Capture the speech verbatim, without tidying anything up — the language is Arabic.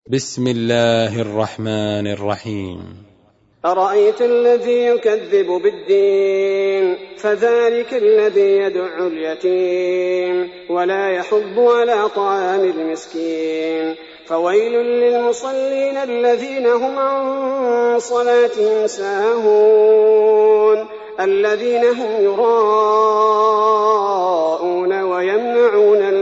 بسم الله الرحمن الرحيم. أرأيت الذي يكذب بالدين فذلك الذي يدع اليتيم ولا يحض على طعام المسكين فويل للمصلين الذين هم عن صلاتهم ساهون الذين هم يراءون ويمنعون